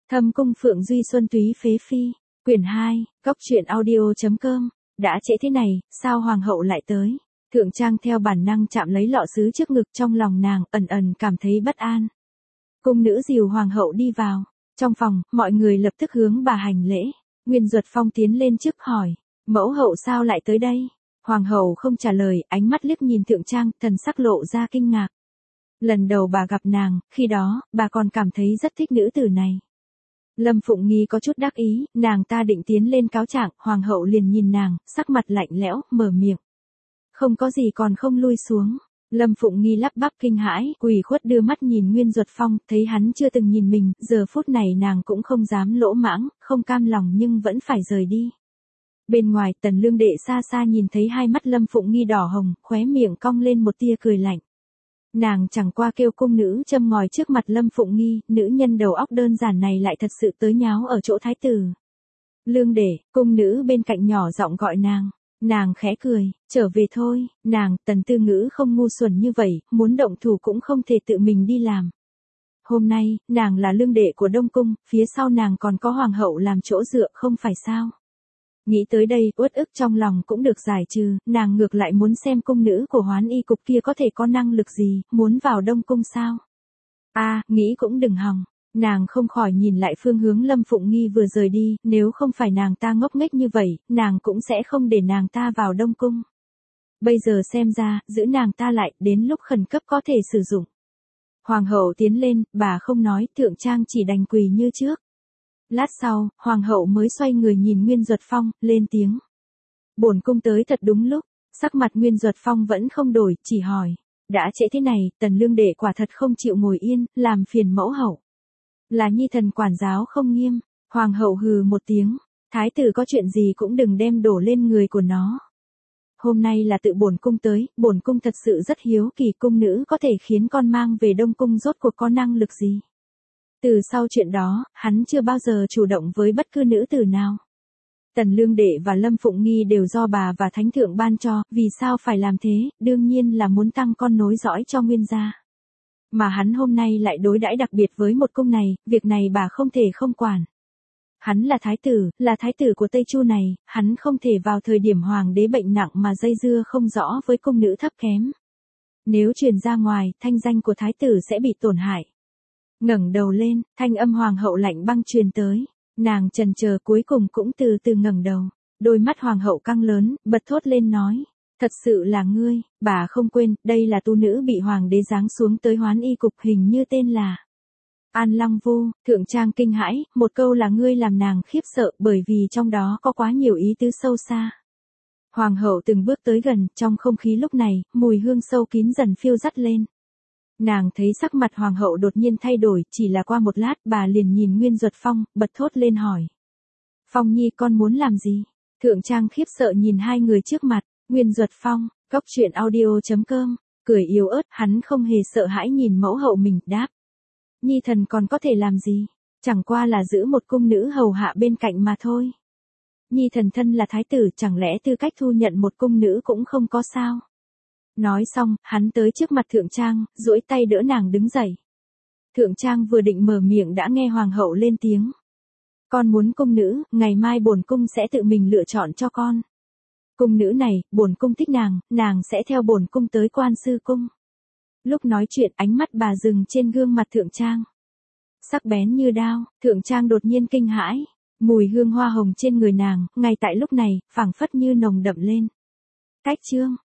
Thâm cung Phượng Duy Xuân Túy Phế Phi, quyển 2, góc truyện audio.com, đã trễ thế này, sao hoàng hậu lại tới? Thượng Trang theo bản năng chạm lấy lọ sứ trước ngực, trong lòng nàng ẩn ẩn cảm thấy bất an. Cung nữ dìu hoàng hậu đi vào, trong phòng, mọi người lập tức hướng bà hành lễ. Nguyên Duật Phong tiến lên trước hỏi, mẫu hậu sao lại tới đây? Hoàng hậu không trả lời, ánh mắt liếc nhìn Thượng Trang, thần sắc lộ ra kinh ngạc. Lần đầu bà gặp nàng, khi đó, bà còn cảm thấy rất thích nữ tử này. Lâm Phụng Nghi có chút đắc ý, nàng ta định tiến lên cáo trạng, hoàng hậu liền nhìn nàng, sắc mặt lạnh lẽo, mở miệng. Không có gì còn không lui xuống. Lâm Phụng Nghi lắp bắp kinh hãi, ủy khuất đưa mắt nhìn Nguyên Duật Phong, thấy hắn chưa từng nhìn mình, giờ phút này nàng cũng không dám lỗ mãng, không cam lòng nhưng vẫn phải rời đi. Bên ngoài, Tần Lương Đệ xa xa nhìn thấy hai mắt Lâm Phụng Nghi đỏ hồng, khóe miệng cong lên một tia cười lạnh. Nàng chẳng qua kêu cung nữ châm ngòi trước mặt Lâm Phụng Nghi, nữ nhân đầu óc đơn giản này lại thật sự tới nháo ở chỗ thái tử. Lương Đệ, cung nữ bên cạnh nhỏ giọng gọi nàng khẽ cười, trở về thôi, Tần Tư Ngữ không ngu xuẩn như vậy, muốn động thủ cũng không thể tự mình đi làm. Hôm nay, nàng là lương đệ của Đông Cung, phía sau nàng còn có hoàng hậu làm chỗ dựa không phải sao. Nghĩ tới đây, uất ức trong lòng cũng được giải trừ, nàng ngược lại muốn xem cung nữ của Hoán Y cục kia có thể có năng lực gì, muốn vào Đông Cung sao. Nghĩ cũng đừng hòng. Nàng không khỏi nhìn lại phương hướng Lâm Phụng Nghi vừa rời đi, nếu không phải nàng ta ngốc nghếch như vậy, nàng cũng sẽ không để nàng ta vào Đông Cung. Bây giờ xem ra, giữ nàng ta lại, đến lúc khẩn cấp có thể sử dụng. Hoàng hậu tiến lên, bà không nói, Thượng Trang chỉ đành quỳ như trước. Lát sau, hoàng hậu mới xoay người nhìn Nguyên Duật Phong, lên tiếng. Bổn cung tới thật đúng lúc, sắc mặt Nguyên Duật Phong vẫn không đổi, chỉ hỏi. Đã trễ thế này, Tần Lương Đệ quả thật không chịu ngồi yên, làm phiền mẫu hậu. Là nhi thần quản giáo không nghiêm, hoàng hậu hừ một tiếng, thái tử có chuyện gì cũng đừng đem đổ lên người của nó. Hôm nay là tự bổn cung tới, bổn cung thật sự rất hiếu kỳ cung nữ có thể khiến con mang về Đông Cung rốt cuộc có năng lực gì. Từ sau chuyện đó, hắn chưa bao giờ chủ động với bất cứ nữ tử nào. Tần Lương Đệ và Lâm Phụng Nghi đều do bà và Thánh Thượng ban cho, vì sao phải làm thế, đương nhiên là muốn tăng con nối dõi cho Nguyên gia. Mà hắn hôm nay lại đối đãi đặc biệt với một cung này, việc này bà không thể không quản. Hắn là thái tử của Tây Chu này, hắn không thể vào thời điểm hoàng đế bệnh nặng mà dây dưa không rõ với cung nữ thấp kém. Nếu truyền ra ngoài, thanh danh của thái tử sẽ bị tổn hại. Ngẩng đầu lên, thanh âm hoàng hậu lạnh băng truyền tới, nàng chần chờ cuối cùng cũng từ từ ngẩng đầu, đôi mắt hoàng hậu căng lớn, bật thốt lên nói. Thật sự là ngươi, bà không quên, đây là tu nữ bị hoàng đế giáng xuống tới Hoán Y cục, hình như tên là An Lăng Vu. Thượng Trang kinh hãi, một câu là ngươi làm nàng khiếp sợ, bởi vì trong đó có quá nhiều ý tứ sâu xa. Hoàng hậu từng bước tới gần, trong không khí lúc này, mùi hương sâu kín dần phiêu dắt lên. Nàng thấy sắc mặt hoàng hậu đột nhiên thay đổi, chỉ là qua một lát, bà liền nhìn Nguyên Duật Phong, bật thốt lên hỏi. Phong Nhi con muốn làm gì? Thượng Trang khiếp sợ nhìn hai người trước mặt. Nguyên Duật Phong, góc truyện audio.com, cười yếu ớt, hắn không hề sợ hãi nhìn mẫu hậu mình, đáp. Nhi thần còn có thể làm gì? Chẳng qua là giữ một cung nữ hầu hạ bên cạnh mà thôi. Nhi thần thân là thái tử, chẳng lẽ tư cách thu nhận một cung nữ cũng không có sao? Nói xong, hắn tới trước mặt Thượng Trang, duỗi tay đỡ nàng đứng dậy. Thượng Trang vừa định mở miệng đã nghe hoàng hậu lên tiếng. Con muốn cung nữ, ngày mai bổn cung sẽ tự mình lựa chọn cho con. Cung nữ này, bổn cung thích nàng sẽ theo bổn cung tới Quan Sư Cung. Lúc nói chuyện, ánh mắt bà dừng trên gương mặt Thượng Trang. Sắc bén như đao, Thượng Trang đột nhiên kinh hãi. Mùi hương hoa hồng trên người nàng, ngay tại lúc này, phảng phất như nồng đậm lên. Cách chương.